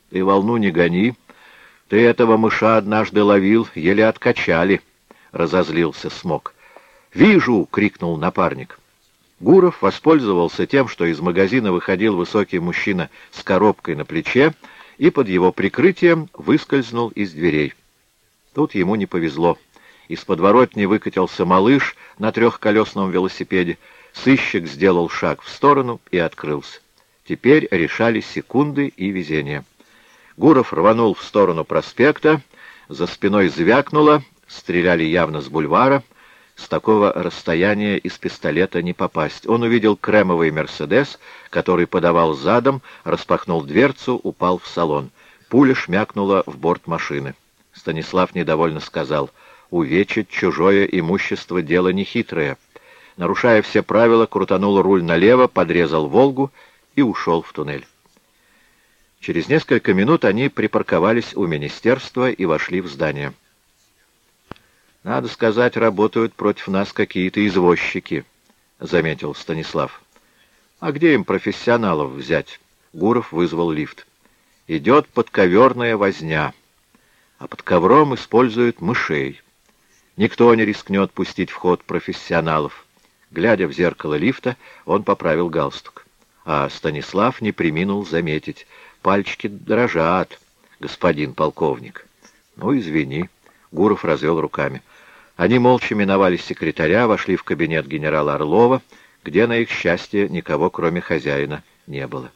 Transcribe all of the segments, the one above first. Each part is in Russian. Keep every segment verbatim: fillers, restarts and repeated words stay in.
Ты волну не гони. Ты этого мыша однажды ловил, еле откачали, — разозлился Смок. «Вижу!» — крикнул напарник. Гуров воспользовался тем, что из магазина выходил высокий мужчина с коробкой на плече, и под его прикрытием выскользнул из дверей. Тут ему не повезло. Из подворотни выкатился малыш на трехколесном велосипеде. Сыщик сделал шаг в сторону и открылся. Теперь решались секунды и везение. Гуров рванул в сторону проспекта, за спиной звякнуло, стреляли явно с бульвара. С такого расстояния из пистолета не попасть. Он увидел кремовый «Мерседес», который подавал задом, распахнул дверцу, упал в салон. Пуля шмякнула в борт машины. Станислав недовольно сказал: «Увечить чужое имущество — дело нехитрое». Нарушая все правила, крутанул руль налево, подрезал «Волгу» и ушел в туннель. Через несколько минут они припарковались у министерства и вошли в здание. «Надо сказать, работают против нас какие-то извозчики», — заметил Станислав. «А где им профессионалов взять?» Гуров вызвал лифт. «Идет подковерная возня, а под ковром используют мышей. Никто не рискнет пустить в ход профессионалов». Глядя в зеркало лифта, он поправил галстук. А Станислав не преминул заметить: «Пальчики дрожат, господин полковник». «Ну, извини», — Гуров развел руками. Они молча миновали секретаря, вошли в кабинет генерала Орлова, где, на их счастье, никого, кроме хозяина, не было.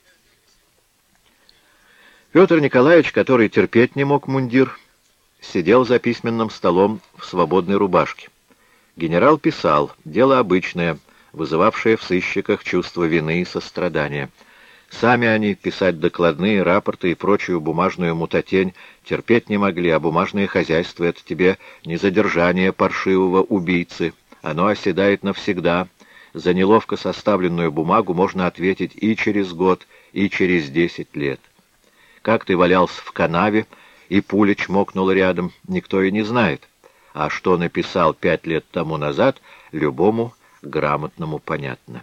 Петр Николаевич, который терпеть не мог мундир, сидел за письменным столом в свободной рубашке. Генерал писал, дело обычное, вызывавшее в сыщиках чувство вины и сострадания. Сами они писать докладные, рапорты и прочую бумажную мутатень терпеть не могли, а бумажное хозяйство — это тебе не задержание паршивого убийцы. Оно оседает навсегда. За неловко составленную бумагу можно ответить и через год, и через десять лет. Как ты валялся в канаве, и пуля чмокнула рядом, никто и не знает. А что написал пять лет тому назад, любому грамотному понятно.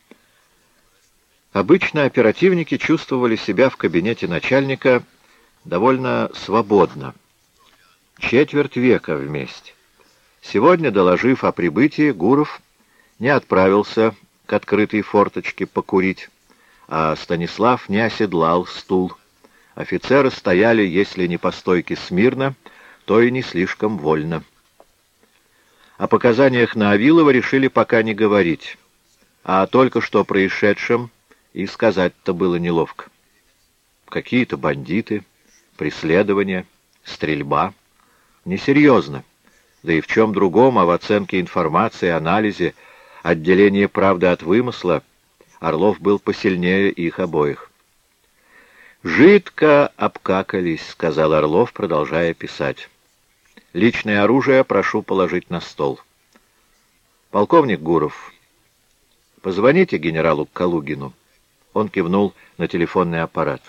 Обычно оперативники чувствовали себя в кабинете начальника довольно свободно. Четверть века вместе. Сегодня, доложив о прибытии, Гуров не отправился к открытой форточке покурить, а Станислав не оседлал стул. Офицеры стояли, если не по стойке смирно, то и не слишком вольно. О показаниях на Авилова решили пока не говорить, а только что происшедшем и сказать-то было неловко. Какие-то бандиты, преследования, стрельба. Несерьезно. Да и в чем другом, а в оценке информации, анализе, отделении правды от вымысла Орлов был посильнее их обоих. «Жидко обкакались», — сказал Орлов, продолжая писать. «Личное оружие прошу положить на стол. Полковник Гуров, позвоните генералу Калугину». Он кивнул на телефонный аппарат.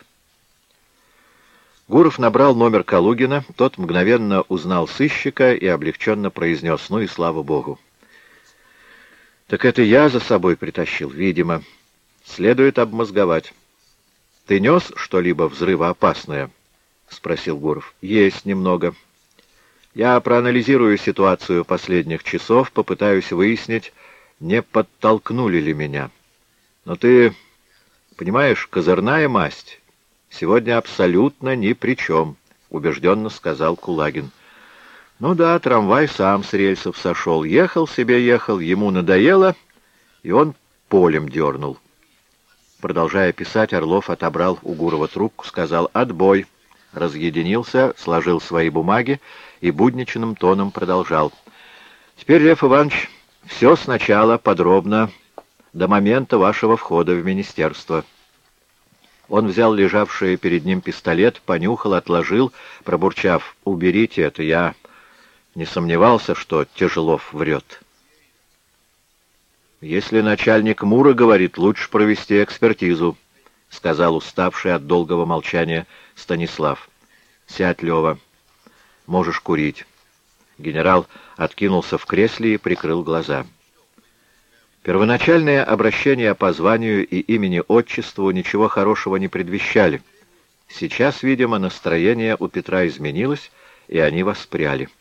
Гуров набрал номер Калугина, тот мгновенно узнал сыщика и облегченно произнес: «Ну и слава богу». «Так это я за собой притащил, видимо. Следует обмозговать». «Ты нес что-либо взрывоопасное?» — спросил Гуров. «Есть немного. Я проанализирую ситуацию последних часов, попытаюсь выяснить, не подтолкнули ли меня. Но ты... понимаешь, козырная масть сегодня абсолютно ни при чем», — убежденно сказал Кулагин. «Ну да, трамвай сам с рельсов сошел. Ехал себе, ехал, ему надоело, и он полем дернул». Продолжая писать, Орлов отобрал у Гурова трубку, сказал «отбой», разъединился, сложил свои бумаги и будничным тоном продолжал. «Теперь, Лев Иванович, все сначала, подробно, до момента вашего входа в министерство». Он взял лежавший перед ним пистолет, понюхал, отложил, пробурчав: «Уберите это, я не сомневался, что Тяжелов врет». «Если начальник МУРа говорит, лучше провести экспертизу», — сказал уставший от долгого молчания Станислав. «Сядь, Лева, можешь курить». Генерал откинулся в кресле и прикрыл глаза. Первоначальное обращение по званию и имени-отчеству ничего хорошего не предвещали. Сейчас, видимо, настроение у Петра изменилось, и они воспряли.